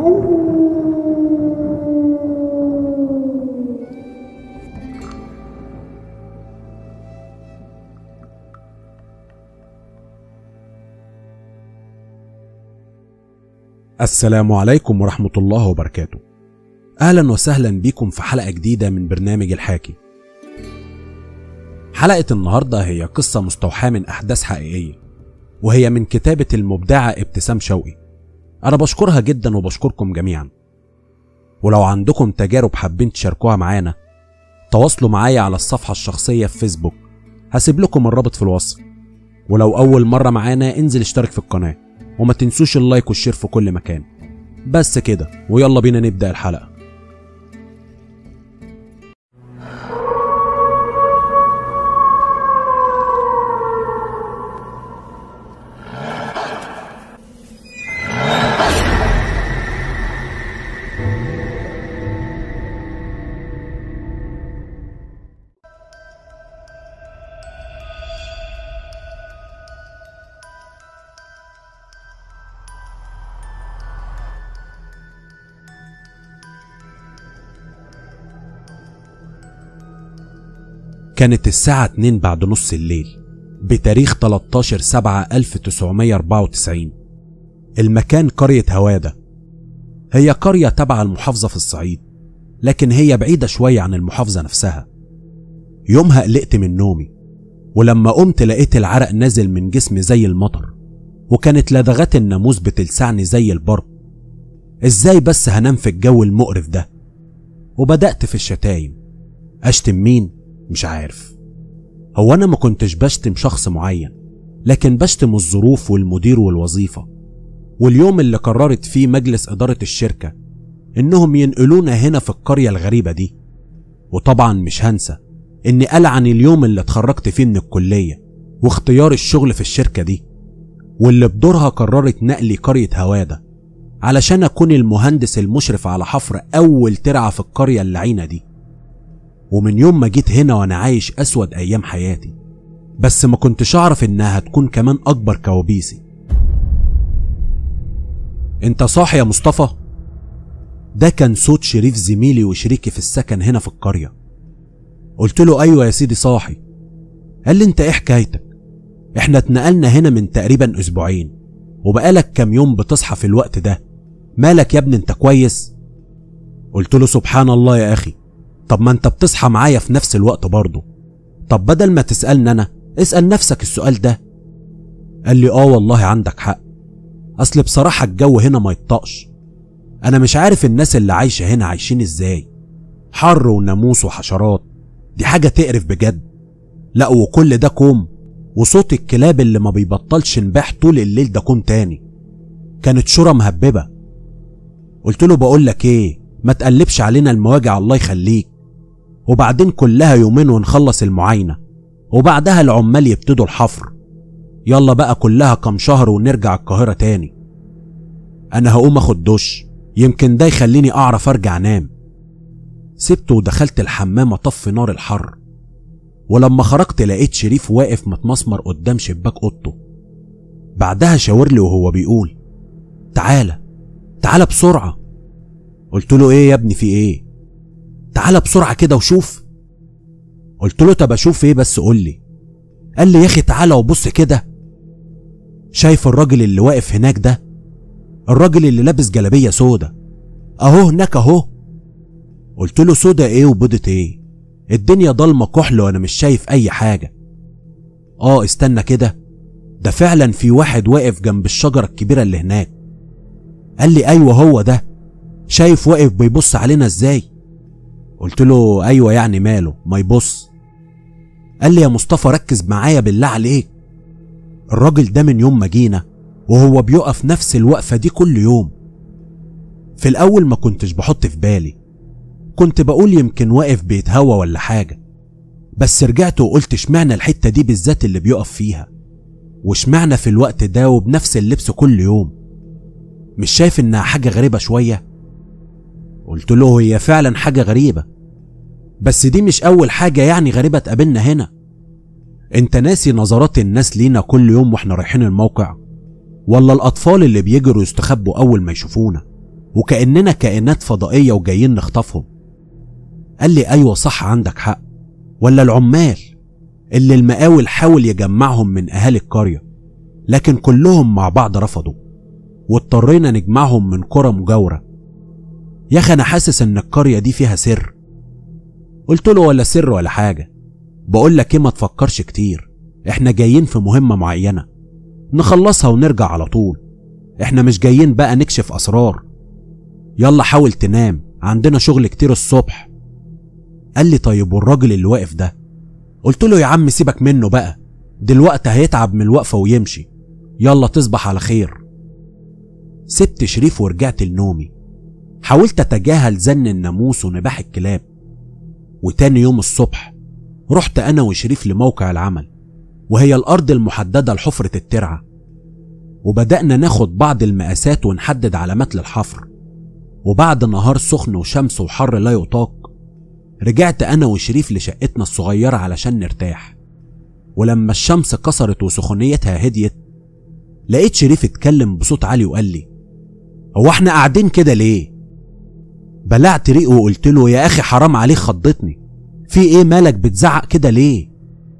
السلام عليكم ورحمة الله وبركاته. أهلا وسهلا بكم في حلقة جديدة من برنامج الحاكي. حلقة النهاردة هي قصة مستوحاة من أحداث حقيقية، وهي من كتابة المبدعة ابتسام شوقي. أنا بشكرها جدا وبشكركم جميعا، ولو عندكم تجارب حابين تشاركوها معانا تواصلوا معايا على الصفحة الشخصية في فيسبوك، هسيب لكم الرابط في الوصف. ولو أول مرة معانا انزل اشترك في القناة، وما تنسوش اللايك والشير في كل مكان. بس كده ويلا بينا نبدأ الحلقة. كانت الساعة 2 بعد نص الليل بتاريخ 13/7/1994. المكان قرية هوادة. هي قرية تبع المحافظة في الصعيد، لكن هي بعيدة شوية عن المحافظة نفسها. يومها قلقت من نومي، ولما قمت لقيت العرق نازل من جسمي زي المطر، وكانت لدغات الناموس بتلسعني زي البرق. ازاي بس هنام في الجو المقرف ده؟ وبدأت في الشتايم. اشتم مين؟ مش عارف. هو انا ما كنتش بشتم شخص معين، لكن بشتم الظروف والمدير والوظيفة واليوم اللي قررت فيه مجلس إدارة الشركة انهم ينقلونا هنا في القرية الغريبة دي. وطبعا مش هنسى اني ألعن اليوم اللي اتخرجت فيه من الكلية واختيار الشغل في الشركة دي، واللي بدورها قررت نقلي قرية هوادة علشان اكون المهندس المشرف على حفر اول ترعة في القرية اللعينة دي. ومن يوم ما جيت هنا وانا عايش اسود ايام حياتي، بس ما كنتش اعرف انها هتكون كمان اكبر كوابيسي. انت صاحي يا مصطفى؟ ده كان صوت شريف زميلي وشريكي في السكن هنا في القرية. قلت له ايوه يا سيدي صاحي. قال لي انت ايه حكايتك؟ احنا اتنقلنا هنا من تقريبا اسبوعين، وبقالك كام يوم بتصحى في الوقت ده، مالك يا ابني انت كويس؟ قلت له سبحان الله يا اخي، طب ما انت بتصحى معايا في نفس الوقت برضه، طب بدل ما تسألني انا اسأل نفسك السؤال ده. قال لي والله عندك حق، اصل بصراحة الجو هنا ما يطقش. انا مش عارف الناس اللي عايشة هنا عايشين ازاي، حر وناموس وحشرات، دي حاجة تقرف بجد. لا وكل ده كوم، وصوت الكلاب اللي ما بيبطلش نباح طول الليل ده كوم تاني. كانت شورى مهببة. قلت له بقول لك ايه، ما تقلبش علينا المواجع الله يخليك، وبعدين كلها يومين ونخلص المعاينة، وبعدها العمال يبتدوا الحفر. يلا بقى كلها كام شهر ونرجع القاهرة تاني. انا هقوم اخد دش، يمكن ده يخليني اعرف ارجع انام. سبته ودخلت الحمام اطفي نار الحر، ولما خرجت لقيت شريف واقف متمسمر قدام شباك اوضته. بعدها شاور لي وهو بيقول تعالى تعالى بسرعة. قلت له ايه يا ابني في ايه؟ تعالى بسرعة كده وشوف. قلت له طب اشوف ايه بس قول لي. قال لي يا اخي تعالى وبص كده. شايف الراجل اللي واقف هناك ده؟ الراجل اللي لابس جلابية سودا اهو هناك اهو. قلت له سودا ايه وبيضة ايه؟ الدنيا ضلمة كحل وانا مش شايف اي حاجة. استنى كده، ده فعلا في واحد واقف جنب الشجرة الكبيرة اللي هناك. قال لي ايوه هو ده، شايف واقف بيبص علينا ازاي؟ قلت له ايوه يعني ماله ما يبص. قال لي يا مصطفى ركز معايا بالله عليك، الراجل ده من يوم ما جينا وهو بيقف نفس الوقفة دي كل يوم. في الاول ما كنتش بحط في بالي، كنت بقول يمكن واقف بيتهوى ولا حاجة، بس رجعت وقلت اشمعنى الحتة دي بالذات اللي بيقف فيها، واشمعنى في الوقت ده وبنفس اللبس كل يوم؟ مش شايف انها حاجة غريبة شوية؟ قلت له هي فعلا حاجة غريبة، بس دي مش اول حاجة يعني غريبة تقابلنا هنا. انت ناسي نظرات الناس لينا كل يوم واحنا رايحين الموقع، ولا الاطفال اللي بيجروا يستخبوا اول ما يشوفونا؟ انت ناسي نظرات الناس لينا كل يوم واحنا رايحين الموقع، ولا الاطفال اللي بيجروا يستخبوا اول ما يشوفونا؟ انت ناسي نظرات الناس لينا كل يوم واحنا رايحين الموقع، ولا الاطفال اللي بيجروا يستخبوا وكأننا كائنات فضائية وجايين نخطفهم. قال لي ايوه صح عندك حق، ولا العمال اللي المقاول حاول يجمعهم من اهالي القرية، لكن كلهم مع بعض رفضوا واضطرينا نجمعهم من قرى مجاورة. يا اخي انا حاسس ان القرية دي فيها سر. قلت له ولا سر ولا حاجة، بقول لك ايه ما تفكرش كتير، احنا جايين في مهمة معينة نخلصها ونرجع على طول، احنا مش جايين بقى نكشف اسرار. يلا حاول تنام، عندنا شغل كتير الصبح. قال لي طيب والراجل اللي واقف ده؟ قلت له يا عم سيبك منه بقى، دلوقتي هيتعب من الوقفة ويمشي، يلا تصبح على خير. سبت شريف ورجعت لنومي. حاولت اتجاهل زن الناموس ونباح الكلاب. وتاني يوم الصبح رحت انا وشريف لموقع العمل، وهي الارض المحددة لحفرة الترعة، وبدأنا ناخد بعض المقاسات ونحدد علامات للحفر. وبعد نهار سخن وشمس وحر لا يطاق رجعت انا وشريف لشقتنا الصغيرة علشان نرتاح. ولما الشمس كسرت وسخونيتها هديت لقيت شريف اتكلم بصوت عالي وقال لي هو احنا قاعدين كده ليه؟ بلعت ريقه وقلت له يا اخي حرام عليك خضتني، في ايه مالك بتزعق كده ليه؟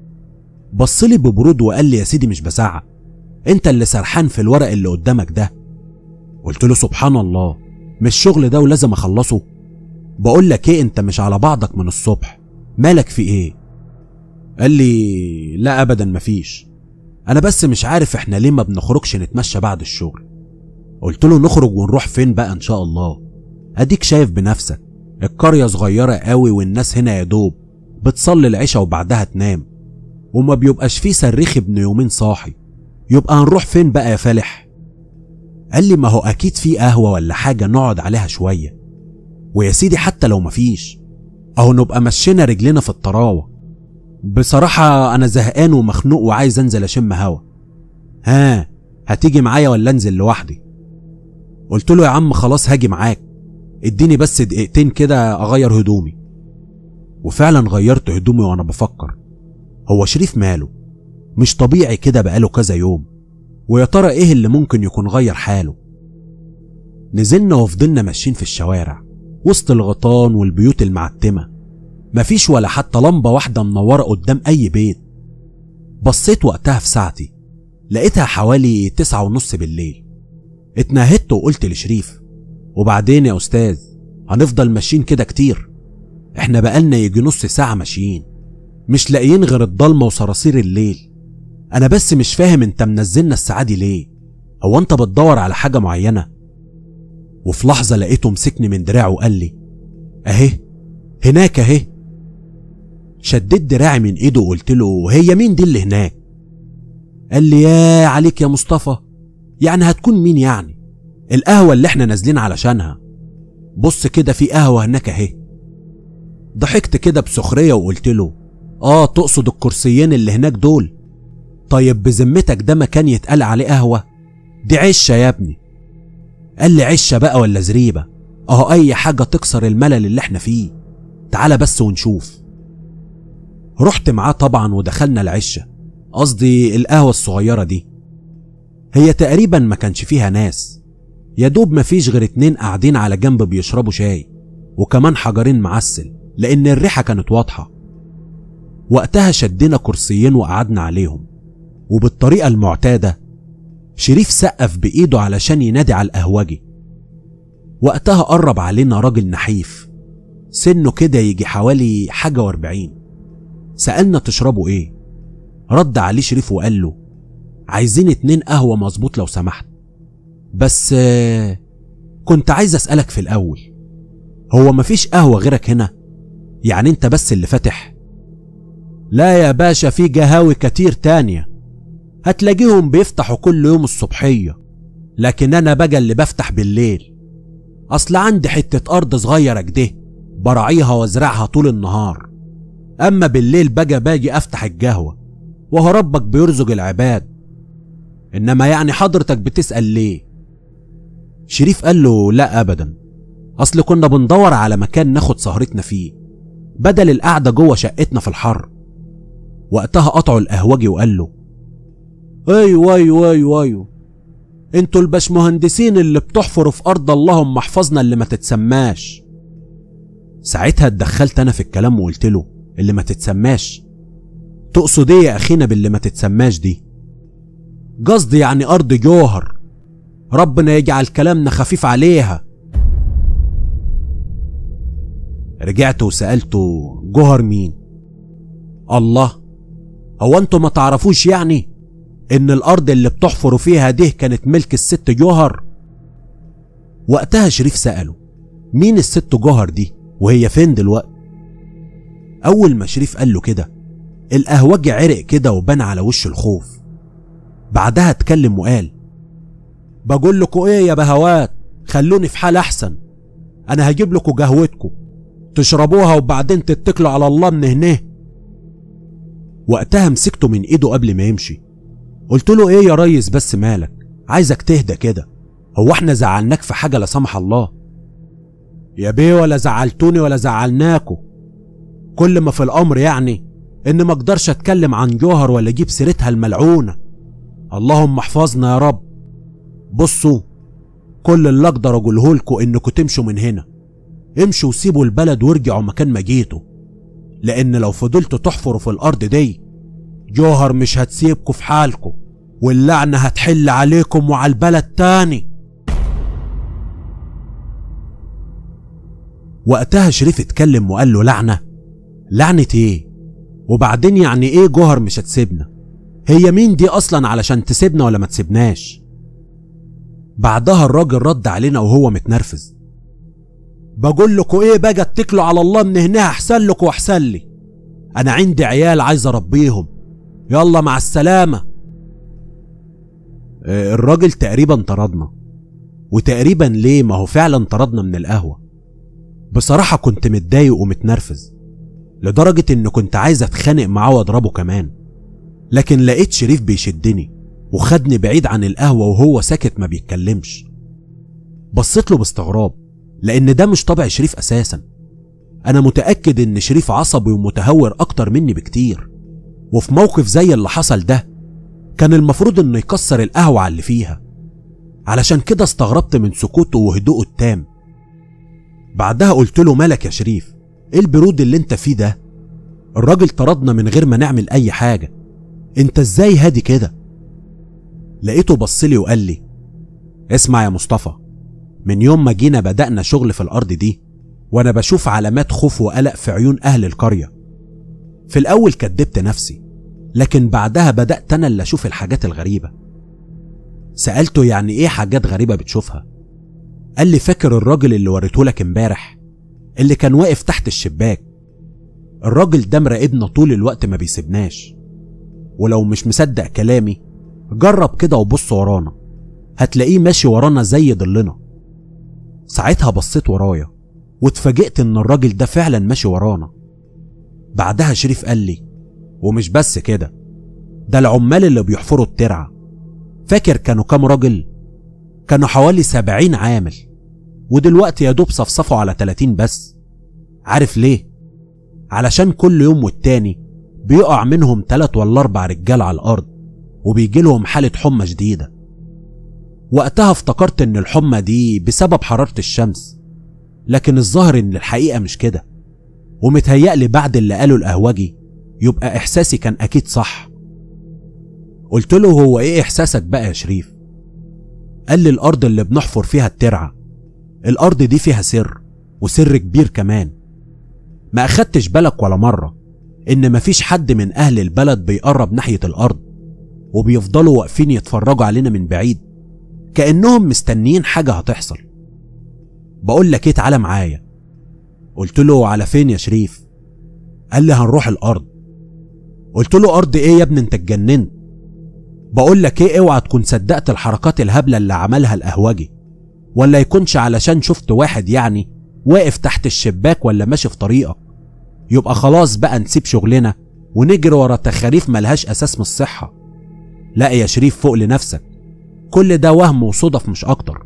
بصلي ببرود وقال لي يا سيدي مش بزعق، انت اللي سرحان في الورق اللي قدامك ده. قلت له سبحان الله، مش الشغل ده ولازم اخلصه؟ بقول لك ايه انت مش على بعضك من الصبح، مالك في ايه؟ قال لي لا ابدا مفيش، انا بس مش عارف احنا ليه ما بنخرجش نتمشى بعد الشغل. قلت له نخرج ونروح فين بقى ان شاء الله؟ اديك شايف بنفسك القرية صغيرة قوي والناس هنا يا دوب بتصلي العشاء وبعدها تنام، وما بيبقاش فيه صريخ ابن يومين صاحي، يبقى هنروح فين بقى يا فالح؟ قال لي ما هو اكيد في قهوة ولا حاجة نقعد عليها شوية، ويا سيدي حتى لو مفيش اهو نبقى مشينا رجلنا في الطراوة. بصراحة انا زهقان ومخنوق وعايز انزل اشم هوا، ها هتيجي معايا ولا انزل لوحدي؟ قلت له يا عم خلاص هاجي معاك، اديني بس دقيقتين كده اغير هدومي. وفعلا غيرت هدومي وانا بفكر هو شريف ماله؟ مش طبيعي كده بقاله كذا يوم، ويا ترى ايه اللي ممكن يكون غير حاله؟ نزلنا وفضلنا ماشيين في الشوارع وسط الغيطان والبيوت المعتمة، مفيش ولا حتى لمبة واحدة منورة قدام اي بيت. بصيت وقتها في ساعتي لقيتها حوالي 9:30 بالليل. اتنهدت وقلت لشريف وبعدين يا استاذ هنفضل ماشيين كده كتير؟ احنا بقالنا يجي نص ساعة ماشيين مش لاقيين غير الضلمة وصراصير الليل. انا بس مش فاهم انت منزلنا الساعة دي ليه؟ هو انت بتدور على حاجة معينة؟ وفي لحظة لقيته مسكني من دراعه وقال لي اهي هناك اهي. شديت دراعي من ايده وقلت له هي مين دي اللي هناك؟ قال لي يا عليك يا مصطفى، يعني هتكون مين يعني؟ القهوة اللي احنا نازلين علشانها، بص كده في قهوة هناك اهي. ضحكت كده بسخرية وقلت له تقصد الكرسيين اللي هناك دول؟ طيب بذمتك ده مكان يتقال عليه قهوة؟ دي عشة يا ابني. قال لي عشة بقى ولا زريبة، اهو اي حاجة تكسر الملل اللي احنا فيه، تعالى بس ونشوف. رحت معاه طبعا ودخلنا العشة، قصدي القهوة الصغيرة دي. هي تقريبا ما كانش فيها ناس، يا دوب مفيش غير 2 قاعدين على جنب بيشربوا شاي، وكمان حجرين معسل لان الريحة كانت واضحة. وقتها شدنا كرسيين وقعدنا عليهم، وبالطريقة المعتادة شريف سقف بإيده علشان ينادي على القهوجي. وقتها قرب علينا راجل نحيف سنه كده يجي حوالي حاجة و40. سألنا تشربوا ايه؟ رد عليه شريف وقال له عايزين 2 قهوة مظبوط لو سمحت، بس كنت عايز أسألك في الأول، هو مفيش قهوة غيرك هنا؟ يعني انت بس اللي فاتح؟ لا يا باشا في قهاوي كتير تانية هتلاقيهم بيفتحوا كل يوم الصبحية، لكن انا بقى اللي بفتح بالليل، اصل عندي حتة ارض صغيرة كده براعيها وازرعها طول النهار، اما بالليل بقى باجي افتح القهوة، وهو ربك بيرزق العباد. انما يعني حضرتك بتسأل ليه؟ شريف قال له لا ابدا، اصل كنا بندور على مكان ناخد سهرتنا فيه بدل القعدة جوه شقتنا في الحر. وقتها قطعه القهوجي وقال له ايوه ايوه ايوه ايوه، انتوا الباشمهندسين اللي بتحفروا في ارض اللهم احفظنا اللي ما تتسماش. ساعتها اتدخلت انا في الكلام وقلت له اللي ما تتسماش؟ تقصد ايه يا اخينا باللي ما تتسماش دي؟ قصدي يعني ارض جوهر، ربنا يجعل كلامنا خفيف عليها. رجعت وسألته جوهر مين؟ الله، هو انتوا ما تعرفوش يعني ان الارض اللي بتحفروا فيها دي كانت ملك الست جوهر؟ وقتها شريف سأله مين الست جوهر دي وهي فين دلوقتي؟ اول ما شريف قال له كده القهوجي عرق كده وبان على وش الخوف. بعدها اتكلم وقال بقول لكم ايه يا بهوات، خلوني في حال احسن، انا هجيب لكم قهوتكم تشربوها وبعدين تتكلوا على الله من هنا. وقتها مسكته من ايده قبل ما يمشي، قلت له ايه يا ريس بس مالك، عايزك تهدى كده، هو احنا زعلناك في حاجه لا سمح الله؟ يا بيه ولا زعلتوني ولا زعلناكوا، كل ما في الامر يعني ان ما اقدرش اتكلم عن جوهر ولا اجيب سيرتها الملعونه، اللهم احفظنا يا رب. بصوا، كل اللي اقدر اقوله لكم انكم تمشوا من هنا، امشوا وسيبوا البلد وارجعوا مكان ما جيتوا، لان لو فضلتوا تحفروا في الارض دي جوهر مش هتسيبكم في حالكم، واللعنه هتحل عليكم وعلى البلد تاني. وقتها شريف اتكلم وقال له لعنه؟ لعنه ايه؟ وبعدين يعني ايه جوهر مش هتسيبنا؟ هي مين دي اصلا علشان تسيبنا ولا ما تسيبناش؟ بعدها الراجل رد علينا وهو متنرفز، بقول لكم ايه بقى، اتكلوا على الله من هنا احسن لكم واحسن لي، انا عندي عيال عايز اربيهم، يلا مع السلامه. الراجل تقريبا طردنا، وتقريبا ليه، ما هو فعلا طردنا من القهوه. بصراحه كنت متضايق ومتنرفز لدرجه ان كنت عايز اتخانق معاه واضربه كمان، لكن لقيت شريف بيشدني وخدني بعيد عن القهوه وهو ساكت ما بيتكلمش. بصيت له باستغراب لان ده مش طبع شريف اساسا، انا متاكد ان شريف عصبي ومتهور اكتر مني بكتير، وفي موقف زي اللي حصل ده كان المفروض انه يكسر القهوه على اللي فيها، علشان كده استغربت من سكوته وهدوءه التام. بعدها قلت له مالك يا شريف، ايه البرود اللي انت فيه ده؟ الراجل طردنا من غير ما نعمل اي حاجه، انت ازاي هادي كده؟ لقيته بصلي وقال لي اسمع يا مصطفى، من يوم ما جينا بدأنا شغل في الارض دي وانا بشوف علامات خوف وقلق في عيون اهل القريه. في الاول كدبت نفسي، لكن بعدها بدأت انا اللي اشوف الحاجات الغريبه. سألته يعني ايه حاجات غريبه بتشوفها؟ قال لي فاكر الراجل اللي وريته لك امبارح اللي كان واقف تحت الشباك؟ الراجل ده مراقبنا طول الوقت ما بيسيبناش، ولو مش مصدق كلامي جرب كده وبص ورانا، هتلاقيه ماشي ورانا زي ضلنا. ساعتها بصيت ورايا واتفاجئت ان الراجل ده فعلا ماشي ورانا. بعدها شريف قال لي ومش بس كده، ده العمال اللي بيحفروا الترعه، فاكر كانوا كام راجل؟ كانوا حوالي 70 عامل، ودلوقتي يا دوب صفصفوا على 30 بس. عارف ليه؟ علشان كل يوم والتاني بيقع منهم 3 ولا 4 رجال على الارض وبيجي لهم حاله حمى شديده. وقتها افتكرت ان الحمى دي بسبب حراره الشمس، لكن الظاهر ان الحقيقه مش كده، ومتهيألي بعد اللي قاله القهوجي يبقى احساسي كان اكيد صح. قلت له هو ايه احساسك بقى يا شريف؟ قال لي الارض اللي بنحفر فيها الترعه، الارض دي فيها سر، وسر كبير كمان. ما اخدتش بالك ولا مره ان مفيش حد من اهل البلد بيقرب ناحيه الارض، وبيفضلوا واقفين يتفرجوا علينا من بعيد كأنهم مستنيين حاجه هتحصل. بقول لك ايه، تعالى معايا. قلت له على فين يا شريف؟ قال لي هنروح الارض. قلت له ارض ايه يا ابني، انت اتجننت؟ بقول لك ايه، اوعى تكون صدقت الحركات الهبله اللي عملها القهوجي، ولا يكونش علشان شفت واحد يعني واقف تحت الشباك ولا ماشي في طريقك، يبقى خلاص بقى نسيب شغلنا ونجري ورا تخاريف ملهاش اساس من الصحه. لا يا شريف، فوق لنفسك، كل ده وهم وصدف مش اكتر.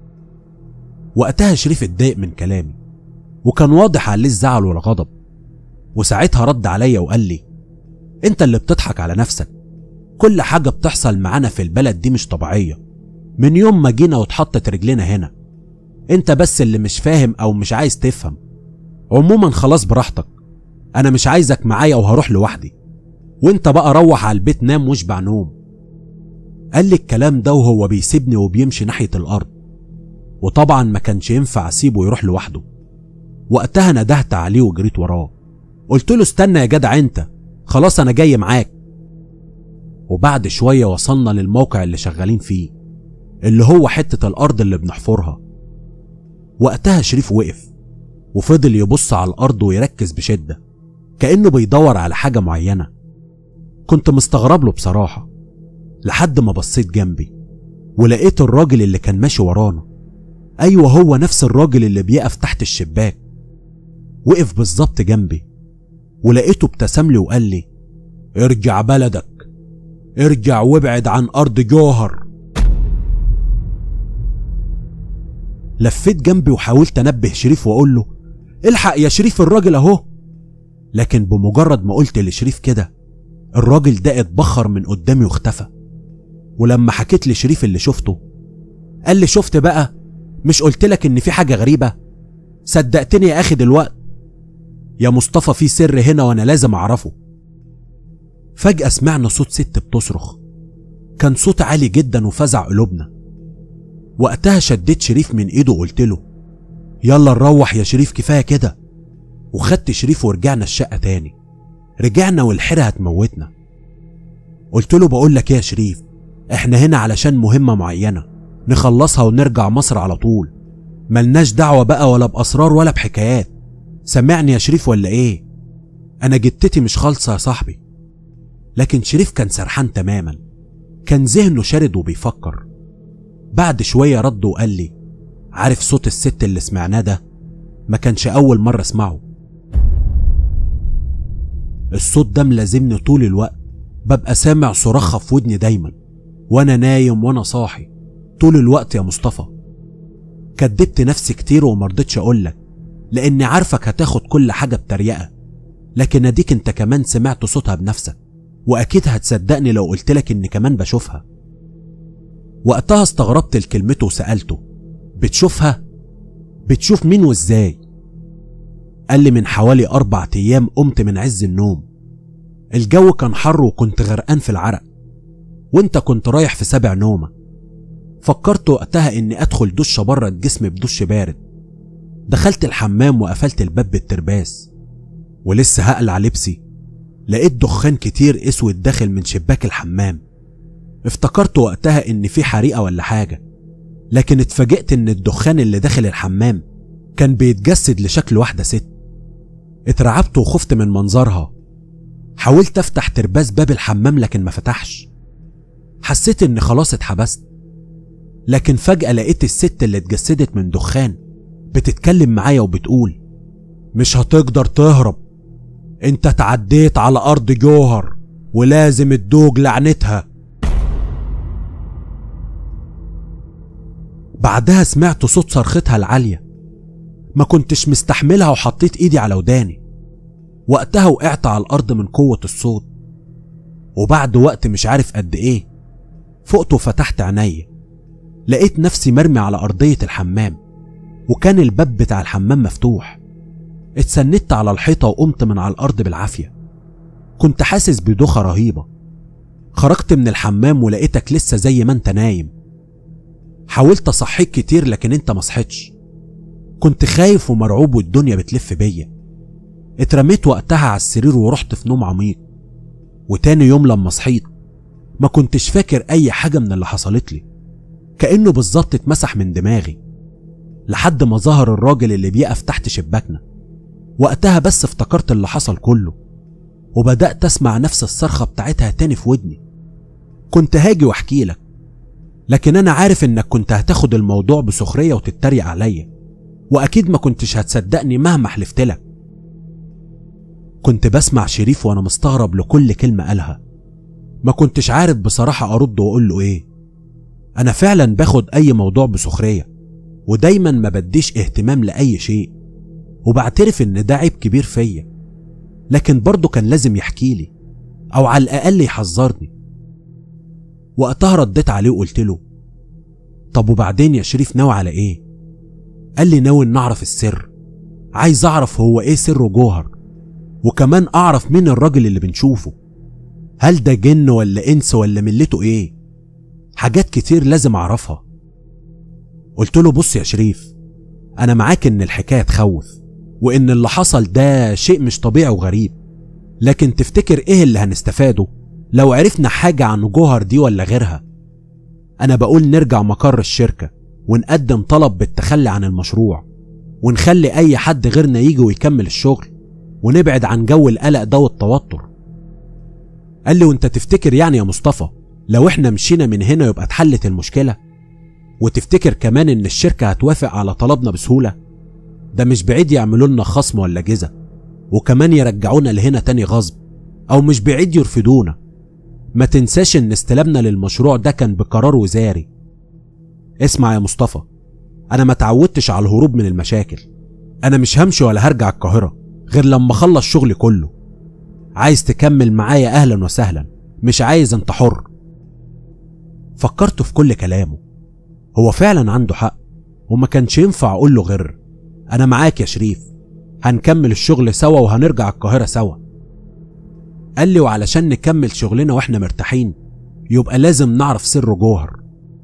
وقتها شريف اتضايق من كلامي، وكان واضح عليه الزعل والغضب، وساعتها رد عليا وقال لي انت اللي بتضحك على نفسك، كل حاجه بتحصل معانا في البلد دي مش طبيعيه، من يوم ما جينا واتحطت رجلنا هنا. انت بس اللي مش فاهم او مش عايز تفهم. عموما خلاص براحتك، انا مش عايزك معايا وهروح لوحدي، وانت بقى روح على البيت نام واشبع نوم. قال لي الكلام ده وهو بيسيبني وبيمشي ناحية الارض، وطبعا ما كانش ينفع اسيبه يروح لوحده. وقتها ندهت عليه وجريت وراه، قلت له استنى يا جدع انت، خلاص انا جاي معاك. وبعد شوية وصلنا للموقع اللي شغالين فيه، اللي هو حتة الارض اللي بنحفرها. وقتها شريف وقف وفضل يبص على الارض ويركز بشدة كأنه بيدور على حاجة معينة. كنت مستغرب له بصراحة، لحد ما بصيت جنبي ولقيت الراجل اللي كان ماشي ورانا. ايوه هو نفس الراجل اللي بيقف تحت الشباك، وقف بالظبط جنبي، ولقيته ابتسم لي وقال لي ارجع بلدك، ارجع وابعد عن ارض جوهر. لفيت جنبي وحاولت انبه شريف واقول له الحق يا شريف الراجل اهو، لكن بمجرد ما قلت لشريف كده الراجل ده اتبخر من قدامي واختفى. ولما حكيت لشريف اللي شفته قال لي شفت بقى، مش قلت لك ان في حاجة غريبة؟ صدقتني يا اخي دلوقتي؟ يا مصطفى في سر هنا وانا لازم اعرفه. فجأة سمعنا صوت ست بتصرخ، كان صوت عالي جدا وفزع قلوبنا. وقتها شديت شريف من ايده وقلت له يلا نروح يا شريف كفاية كده. وخدت شريف ورجعنا الشقة تاني. رجعنا والحيرة هتموتنا. قلت له بقول لك ايه يا شريف، احنا هنا علشان مهمة معينة نخلصها ونرجع مصر على طول، ملناش دعوة بقى ولا بأسرار ولا بحكايات. سمعني يا شريف ولا ايه؟ انا جتتي مش خالصة يا صاحبي. لكن شريف كان سرحان تماما، كان ذهنه شارد وبيفكر. بعد شوية رد وقال لي عارف صوت الست اللي سمعناه ده؟ ما كانش اول مرة اسمعه. الصوت ده ملازمني طول الوقت، ببقى سامع صراخها في ودني دايما وانا نايم وانا صاحي طول الوقت يا مصطفى. كدبت نفسي كتير ومرضتش اقولك لاني عارفك هتاخد كل حاجة بتريقة، لكن اديك انت كمان سمعت صوتها بنفسك، واكيد هتصدقني لو قلتلك اني كمان بشوفها. وقتها استغربت لكلمته وسألته بتشوفها؟ بتشوف مين وازاي؟ قال لي من حوالي 4 ايام قمت من عز النوم، الجو كان حر وكنت غرقان في العرق، وانت كنت رايح في 7 نومة. فكرت وقتها اني ادخل دش بره الجسم بدش بارد. دخلت الحمام وقفلت الباب بالترباس، ولسه هقلع لبسي لقيت دخان كتير اسود داخل من شباك الحمام. افتكرت وقتها ان في حريقة ولا حاجة، لكن اتفاجئت ان الدخان اللي داخل الحمام كان بيتجسد لشكل واحدة ست. اترعبت وخفت من منظرها. حاولت افتح ترباس باب الحمام لكن ما فتحش. حسيت اني خلاص اتحبست، لكن فجأة لقيت الست اللي اتجسدت من دخان بتتكلم معايا وبتقول مش هتقدر تهرب، انت تعديت على ارض جوهر ولازم تدوق لعنتها. بعدها سمعت صوت صرختها العالية، ما كنتش مستحملها وحطيت ايدي على وداني. وقتها وقعت على الارض من قوة الصوت، وبعد وقت مش عارف قد ايه فقت وفتحت عينيا، لقيت نفسي مرمي على ارضية الحمام، وكان الباب بتاع الحمام مفتوح. اتسندت على الحيطة وقمت من على الارض بالعافية. كنت حاسس بدوخة رهيبة. خرجت من الحمام ولقيتك لسه زي ما انت نايم. حاولت اصحيك كتير لكن انت ما صحيتش. كنت خايف ومرعوب والدنيا بتلف بيا. اترميت وقتها على السرير ورحت في نوم عميق. وتاني يوم لما صحيت ما كنتش فاكر اي حاجة من اللي حصلت لي، كأنه بالظبط اتمسح من دماغي، لحد ما ظهر الراجل اللي بيقف تحت شباكنا. وقتها بس افتكرت اللي حصل كله، وبدأت اسمع نفس الصرخة بتاعتها تاني في ودني. كنت هاجي واحكي لك، لكن انا عارف انك كنت هتاخد الموضوع بسخرية وتتريق عليا، واكيد ما كنتش هتصدقني مهما حلفت لك. كنت بسمع شريف وانا مستغرب لكل كلمة قالها. ما كنتش عارف بصراحة ارد واقول له ايه. انا فعلا باخد اي موضوع بسخرية، ودايما ما بديش اهتمام لاي شيء، وبعترف ان ده عيب كبير فيا، لكن برضه كان لازم يحكي لي او على الاقل يحذرني. وقتها رديت عليه وقلت له طب وبعدين يا شريف ناوي على ايه؟ قال لي ناوي ان اعرف السر، عايز اعرف هو ايه سر جوهر، وكمان اعرف مين الراجل اللي بنشوفه، هل ده جن ولا انس ولا ملته ايه؟ حاجات كتير لازم اعرفها. قلت له بص يا شريف، انا معاك ان الحكاية تخوف، وان اللي حصل ده شيء مش طبيعي وغريب، لكن تفتكر ايه اللي هنستفاده لو عرفنا حاجة عن جوهر دي ولا غيرها؟ انا بقول نرجع مقر الشركة ونقدم طلب بالتخلي عن المشروع، ونخلي اي حد غيرنا يجي ويكمل الشغل، ونبعد عن جو القلق ده والتوتر. قال لي وانت تفتكر يعني يا مصطفى لو احنا مشينا من هنا يبقى اتحلت المشكلة؟ وتفتكر كمان ان الشركة هتوافق على طلبنا بسهولة؟ ده مش بعيد يعملوا لنا خصم ولا جزا، وكمان يرجعونا لهنا تاني غصب، او مش بعيد يرفضونا. ما تنساش ان استلامنا للمشروع ده كان بقرار وزاري. اسمع يا مصطفى، انا ما تعودتش على الهروب من المشاكل، انا مش همشي ولا هرجع القاهرة غير لما اخلص شغلي كله. عايز تكمل معايا اهلا وسهلا، مش عايز انت حر. فكرت في كل كلامه، هو فعلا عنده حق، وما كانش ينفع اقول له غير انا معاك يا شريف، هنكمل الشغل سوا وهنرجع القاهرة سوا. قال لي وعلشان نكمل شغلنا واحنا مرتاحين يبقى لازم نعرف سر جوهر.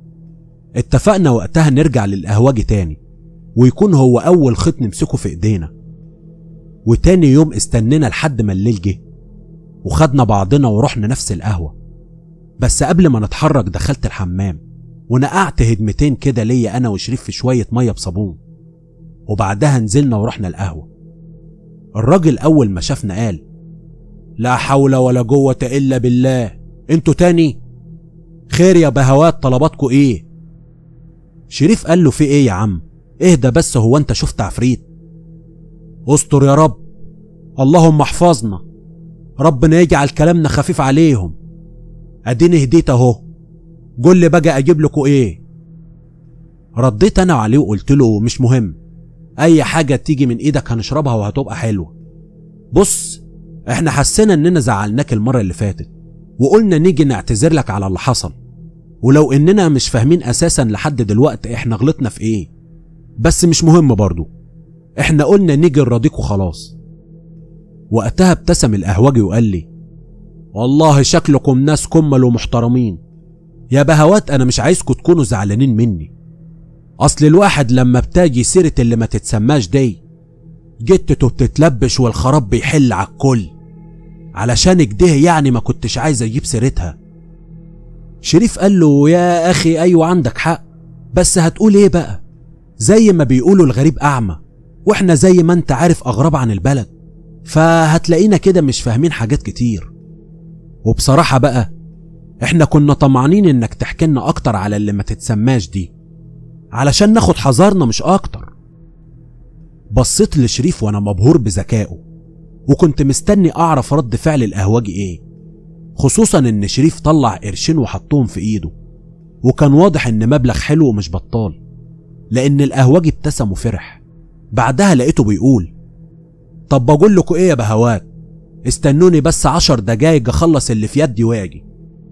اتفقنا وقتها نرجع للقهوجي تاني، ويكون هو اول خيط نمسكه في ايدينا. وتاني يوم استنينا لحد ما الليل جه، وخدنا بعضنا ورحنا نفس القهوة. بس قبل ما نتحرك دخلت الحمام ونقعت هدمتين كده ليا انا وشريف في شوية مية بصابون، وبعدها نزلنا ورحنا القهوة. الراجل اول ما شافنا قال لا حول ولا قوة الا بالله، انتوا تاني؟ خير يا بهوات، طلباتكوا ايه؟ شريف قال له في ايه يا عم، اهدى بس، هو انت شفت عفريت؟ استر يا رب، اللهم احفظنا، ربنا يجعل كلامنا خفيف عليهم. اديني هديت اهو، قول لي بقى اجيب لكوا ايه؟ رديت انا عليه وقلت له مش مهم، اي حاجة تيجي من ايدك هنشربها وهتبقى حلوة. بص، احنا حسينا اننا زعلناك المرة اللي فاتت، وقلنا نيجي نعتذر لك على اللي حصل، ولو اننا مش فاهمين اساسا لحد دلوقتي احنا غلطنا في ايه، بس مش مهم برضو، احنا قلنا نيجي نراضيك وخلاص. وقتها ابتسم القهوجي وقال لي والله شكلكم ناس كمل ومحترمين يا بهوات، انا مش عايزكم تكونوا زعلانين مني، اصل الواحد لما بتاجي سيرة اللي ما تتسماش دي جتته بتتلبش والخراب بيحل على الكل، علشان كده يعني ما كنتش عايز اجيب سيرتها. شريف قال له يا اخي ايوه عندك حق، بس هتقول ايه بقى؟ زي ما بيقولوا الغريب اعمى، واحنا زي ما انت عارف اغراب عن البلد، فهتلاقينا كده مش فاهمين حاجات كتير. وبصراحة بقى احنا كنا طمعانين انك تحكي لنا اكتر على اللي ما تتسماش دي، علشان ناخد حذرنا مش اكتر. بصيت لشريف وانا مبهور بذكائه، وكنت مستني اعرف رد فعل القهوجي ايه، خصوصا ان شريف طلع قرشين وحطهم في ايده، وكان واضح ان مبلغ حلو ومش بطال، لان القهوجي ابتسم وفرح. بعدها لقيته بيقول طب بقول لكم ايه يا بهوات، استنوني بس 10 دقايق اخلص اللي في يدي واجي.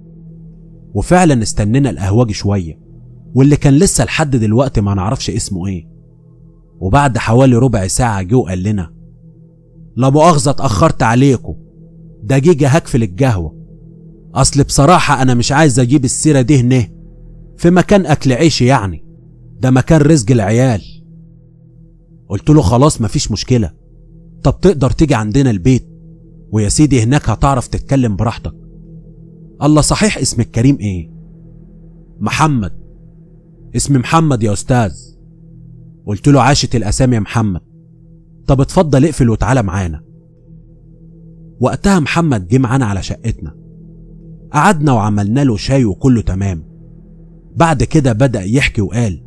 وفعلا استنينا القهوجي شوية، واللي كان لسه لحد دلوقتي ما نعرفش اسمه ايه. وبعد حوالي ربع ساعة جه وقال لنا لا مؤاخذة اتأخرت عليكم، دقيقة هقفل القهوة، اصل بصراحة انا مش عايز اجيب السيرة دي هنا في مكان اكل عيش، يعني ده مكان رزق العيال. قلت له خلاص مفيش مشكلة، طب تقدر تيجي عندنا البيت، ويا سيدي هناك هتعرف تتكلم براحتك. الله صحيح اسم الكريم ايه؟ محمد. اسم محمد يا استاذ. قلت له عاشت الاسامي يا محمد، طب اتفضل اقفل وتعالى معانا. وقتها محمد جه معانا على شقتنا، قعدنا وعملنا له شاي وكله تمام. بعد كده بدأ يحكي وقال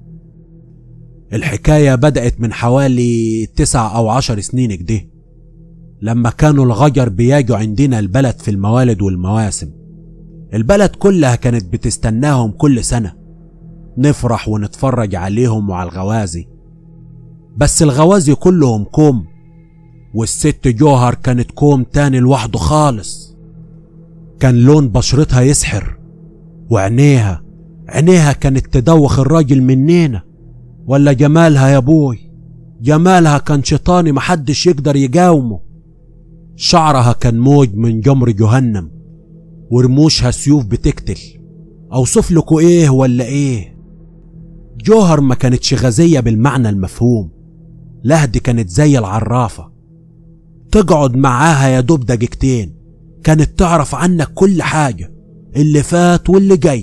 الحكاية بدأت من حوالي 9 أو 10 سنين كده، لما كانوا الغجر بيجوا عندنا البلد في الموالد والمواسم. البلد كلها كانت بتستناهم كل سنة، نفرح ونتفرج عليهم وعلى الغوازي. بس الغوازي كلهم كوم، والست جوهر كانت كوم تاني لوحده خالص. كان لون بشرتها يسحر، وعينيها عينيها كانت تدوخ الراجل مننا، ولا جمالها يا بوي، جمالها كان شيطاني محدش يقدر يجاومه. شعرها كان موج من جمر جهنم، ورموشها سيوف بتقتل. اوصف لكوا ايه ولا ايه؟ جوهر ما كانتش غازية بالمعنى المفهوم، لا دي كانت زي العرافة، تقعد معاها يا دوب دقيقتين كانت تعرف عنك كل حاجة، اللي فات واللي جاي.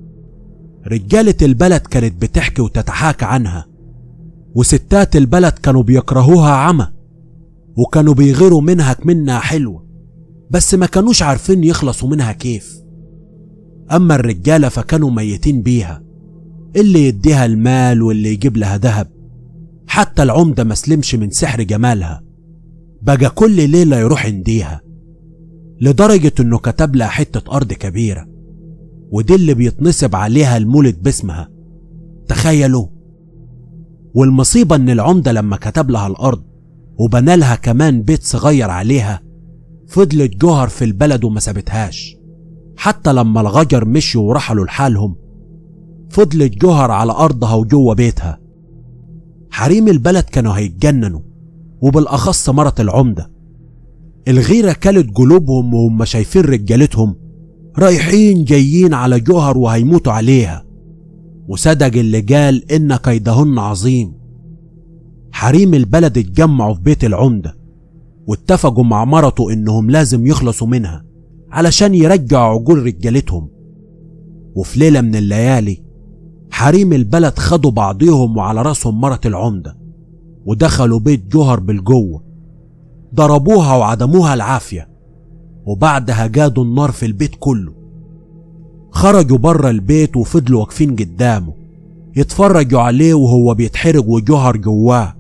رجالة البلد كانت بتحكي وتتحاكى عنها، وستات البلد كانوا بيكرهوها عمى، وكانوا بيغيروا منها كمنها حلوة، بس ما كانوش عارفين يخلصوا منها كيف. اما الرجالة فكانوا ميتين بيها، اللي يديها المال واللي يجيب لها ذهب. حتى العمدة مسلمش من سحر جمالها، بقى كل ليلة يروح عنديها، لدرجة انه كتب لها حتة ارض كبيرة، ودي اللي بيتنصب عليها المولد باسمها. تخيلوا. والمصيبة ان العمدة لما كتب لها الارض وبنى لها كمان بيت صغير عليها، فضلت جوهر في البلد وما سابتهاش. حتى لما الغجر مشوا ورحلوا لحالهم، فضلت جوهر على ارضها وجوه بيتها. حريم البلد كانوا هيتجننوا، وبالاخص مرت العمدة. الغيرة كلت قلوبهم وهم شايفين رجالتهم رايحين جايين على جوهر وهيموتوا عليها. وصدق اللي قال ان كيدهن عظيم. حريم البلد اتجمعوا في بيت العمدة، واتفقوا مع مرته انهم لازم يخلصوا منها علشان يرجعوا عقول رجالتهم. وفي ليلة من الليالي حريم البلد خدوا بعضيهم وعلى راسهم مرت العمدة، ودخلوا بيت جوهر بالجوه، ضربوها وعدموها العافية، وبعدها جادوا النار في البيت كله. خرجوا بره البيت وفضلوا واقفين قدامه يتفرجوا عليه وهو بيتحرق وجوهر جواه.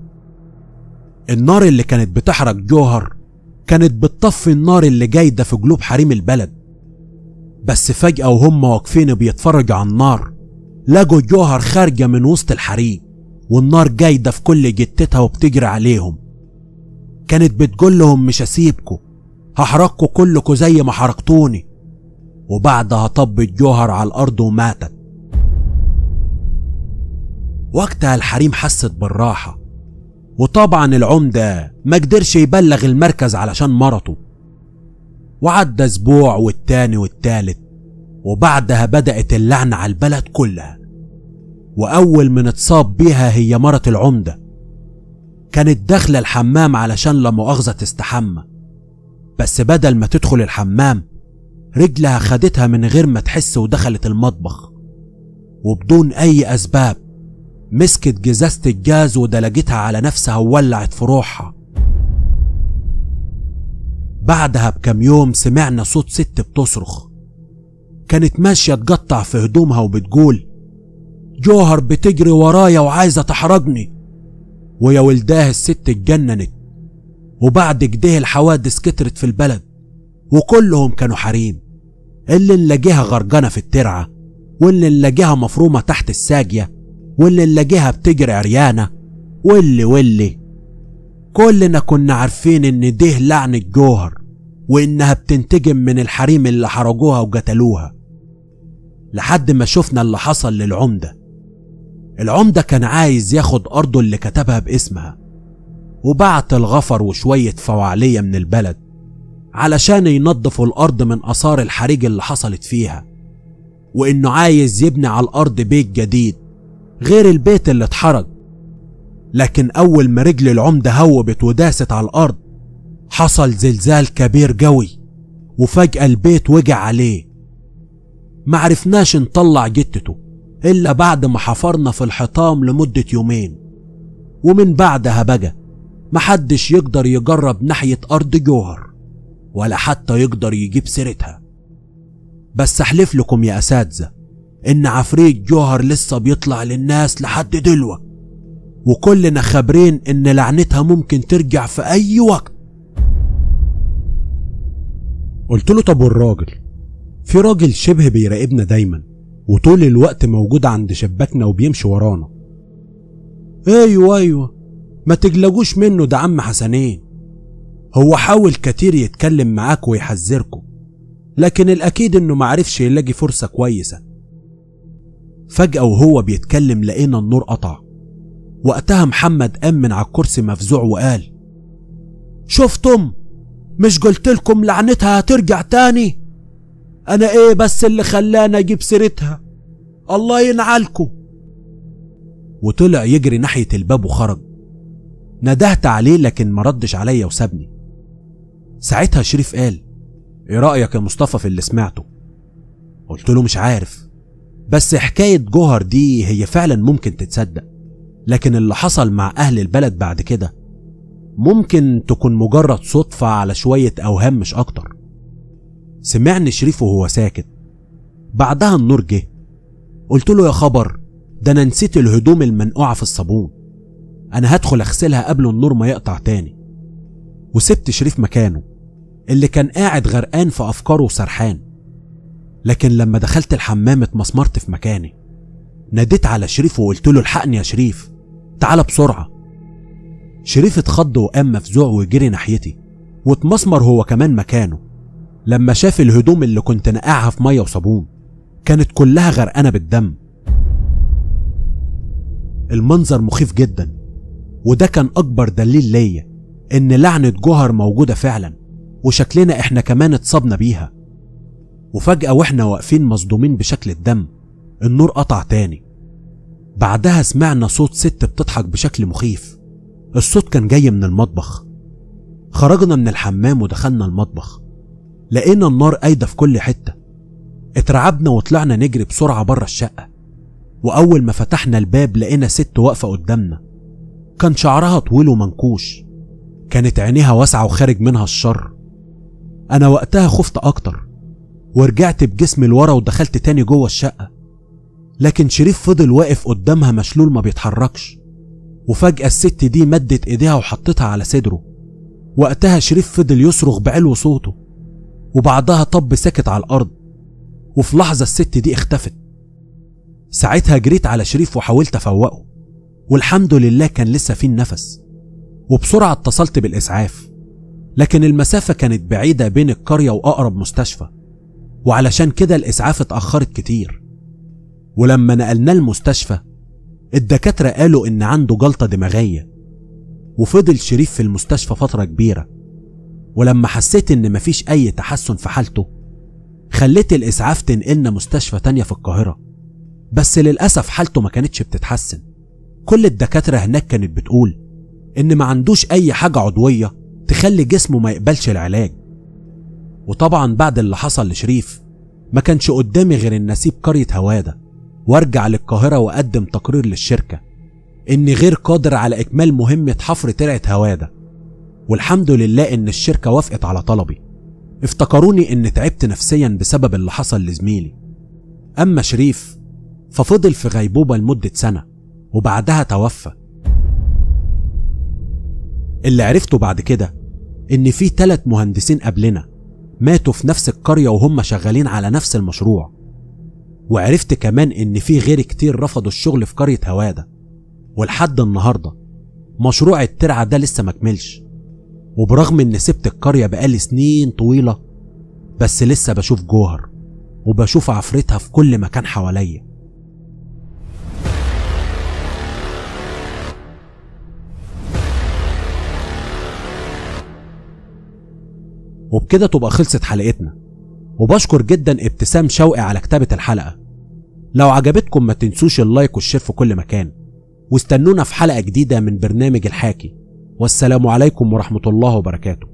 النار اللي كانت بتحرق جوهر كانت بتطفي النار اللي جايده في قلوب حريم البلد. بس فجأة وهم واقفين بيتفرجوا على النار، لقوا جوهر خارجة من وسط الحريق، والنار جايده في كل جتتها وبتجري عليهم. كانت بتقول لهم مش هسيبكوا، هحرقكوا كلكوا زي ما حرقتوني. وبعدها طبت جوهر على الارض وماتت. وقتها الحريم حست بالراحة، وطبعا العمدة ما قدرش يبلغ المركز علشان مرته. وعدى اسبوع والتاني والتالت، وبعدها بدأت اللعنة على البلد كلها. واول من اتصاب بيها هي مرت العمدة. كانت داخلة الحمام علشان لا مؤاخذة تستحمى، بس بدل ما تدخل الحمام رجلها خدتها من غير ما تحس ودخلت المطبخ، وبدون اي اسباب مسكت جزازة الجاز ودلجتها على نفسها وولعت في روحها. بعدها بكم يوم سمعنا صوت ست بتصرخ، كانت ماشية تقطع في هدومها وبتقول جوهر بتجري ورايا وعايزة تحرجني. ويا ولداه الست اتجننت. وبعد كده الحوادث كترت في البلد، وكلهم كانوا حريم، اللي نلاقيها غرقانة في الترعة، واللي نلاقيها مفرومة تحت الساقية، واللي نلاقيها بتجري عريانة، واللي كلنا كنا عارفين ان ده لعنة جوهر، وانها بتنتقم من الحريم اللي حرجوها وقتلوها. لحد ما شفنا اللي حصل للعمدة. العمدة كان عايز ياخد ارضه اللي كتبها باسمها، وبعت الغفر وشوية فواعلية من البلد علشان ينظفوا الارض من اثار الحريق اللي حصلت فيها، وانه عايز يبني على الارض بيت جديد غير البيت اللي اتحرق. لكن اول ما رجل العمدة هوبت وداست على الارض حصل زلزال كبير قوي، وفجأة البيت وقع عليه. معرفناش نطلع جتته الا بعد ما حفرنا في الحطام لمدة يومين، ومن بعدها بقى محدش يقدر يجرب ناحية ارض جوهر، ولا حتى يقدر يجيب سيرتها. بس احلف لكم يا اساتذة ان عفريت جوهر لسه بيطلع للناس لحد دلوقتي، وكلنا خابرين ان لعنتها ممكن ترجع في اي وقت. قلت له طب والراجل؟ في راجل شبه بيراقبنا دايما وطول الوقت موجود عند شباكنا وبيمشي ورانا. ايوه ما تقلقوش منه، ده عم حسنين، هو حاول كتير يتكلم معاك ويحذركم، لكن الاكيد انه معرفش يلاقي فرصة كويسة. فجأة وهو بيتكلم لقينا النور قطع. وقتها محمد قام من على الكرسي مفزوع وقال: شفتم؟ مش قلتلكم لعنتها هترجع تاني؟ انا ايه بس اللي خلاني اجيب سيرتها؟ الله ينعلكم. وطلع يجري ناحية الباب وخرج. ندهت عليه لكن مردش عليا وسابني. ساعتها شريف قال: ايه رأيك يا مصطفى في اللي سمعته؟ قلت له: مش عارف، بس حكاية جوهر دي هي فعلا ممكن تتصدق، لكن اللي حصل مع اهل البلد بعد كده ممكن تكون مجرد صدفة على شوية اوهام مش اكتر. سمعني شريف وهو ساكت. بعدها النور جه. قلت له: يا خبر، ده انا نسيت الهدوم المنقوعة في الصابون، انا هدخل اغسلها قبل النور ما يقطع تاني. وسبت شريف مكانه اللي كان قاعد غرقان في افكاره وسرحان. لكن لما دخلت الحمام اتمسمرت في مكاني. ناديت على شريف وقلت له: الحقني يا شريف، تعال بسرعة. شريف اتخض وقام مفزوع وجري ناحيتي، واتمسمر هو كمان مكانه لما شاف الهدوم اللي كنت نقعها في مية وصابون كانت كلها غرقانة بالدم. المنظر مخيف جدا، وده كان اكبر دليل ليا ان لعنة جوهر موجودة فعلا، وشكلنا احنا كمان اتصابنا بيها. وفجأة واحنا واقفين مصدومين بشكل الدم النور قطع تاني. بعدها سمعنا صوت ست بتضحك بشكل مخيف. الصوت كان جاي من المطبخ. خرجنا من الحمام ودخلنا المطبخ، لقينا النار قايدة في كل حتة. اترعبنا وطلعنا نجري بسرعة بره الشقة. وأول ما فتحنا الباب لقينا ست واقفة قدامنا، كان شعرها طويل ومنكوش، كانت عينيها واسعة وخارج منها الشر. أنا وقتها خفت أكتر ورجعت بجسمي لورا ودخلت تاني جوه الشقة. لكن شريف فضل واقف قدامها مشلول ما بيتحركش. وفجأة الست دي مدت ايديها وحطتها على صدره. وقتها شريف فضل يصرخ بعلو صوته، وبعدها طب سكت على الأرض. وفي لحظة الست دي اختفت. ساعتها جريت على شريف وحاولت أفوقه، والحمد لله كان لسه فيه النفس. وبسرعة اتصلت بالإسعاف، لكن المسافة كانت بعيدة بين القرية وأقرب مستشفى، وعلشان كده الإسعاف اتأخرت كتير. ولما نقلنا المستشفى الدكاترة قالوا إن عنده جلطة دماغية. وفضل شريف في المستشفى فترة كبيرة. ولما حسيت إن مفيش أي تحسن في حالته خليت الإسعاف تنقلنا مستشفى تانية في القاهرة، بس للأسف حالته ما كانتش بتتحسن. كل الدكاترة هناك كانت بتقول إن ما عندوش أي حاجة عضوية تخلي جسمه ما يقبلش العلاج. وطبعا بعد اللي حصل لشريف ما كانش قدامي غير إن أسيب قرية هوادة وارجع للقاهرة وأقدم تقرير للشركة إني غير قادر على إكمال مهمة حفر ترعة هوادة. والحمد لله إن الشركة وافقت على طلبي. افتكروني إن تعبت نفسيا بسبب اللي حصل لزميلي. أما شريف ففضل في غيبوبة لمدة سنة وبعدها توفى. اللي عرفته بعد كده إن في 3 مهندسين قبلنا ماتوا في نفس القرية وهم شغالين على نفس المشروع. وعرفت كمان إن في غير كتير رفضوا الشغل في قرية هوادة، ولحد النهاردة مشروع الترعة ده لسه مكملش. وبرغم إن سبت القرية بقالي سنين طويلة، بس لسه بشوف جوهر وبشوف عفرتها في كل مكان حواليا. وبكده تبقى خلصت حلقتنا، وبشكر جدا ابتسام شوقي على كتابة الحلقة. لو عجبتكم ما تنسوش اللايك والشير في كل مكان، واستنونا في حلقة جديدة من برنامج الحاكي. والسلام عليكم ورحمة الله وبركاته.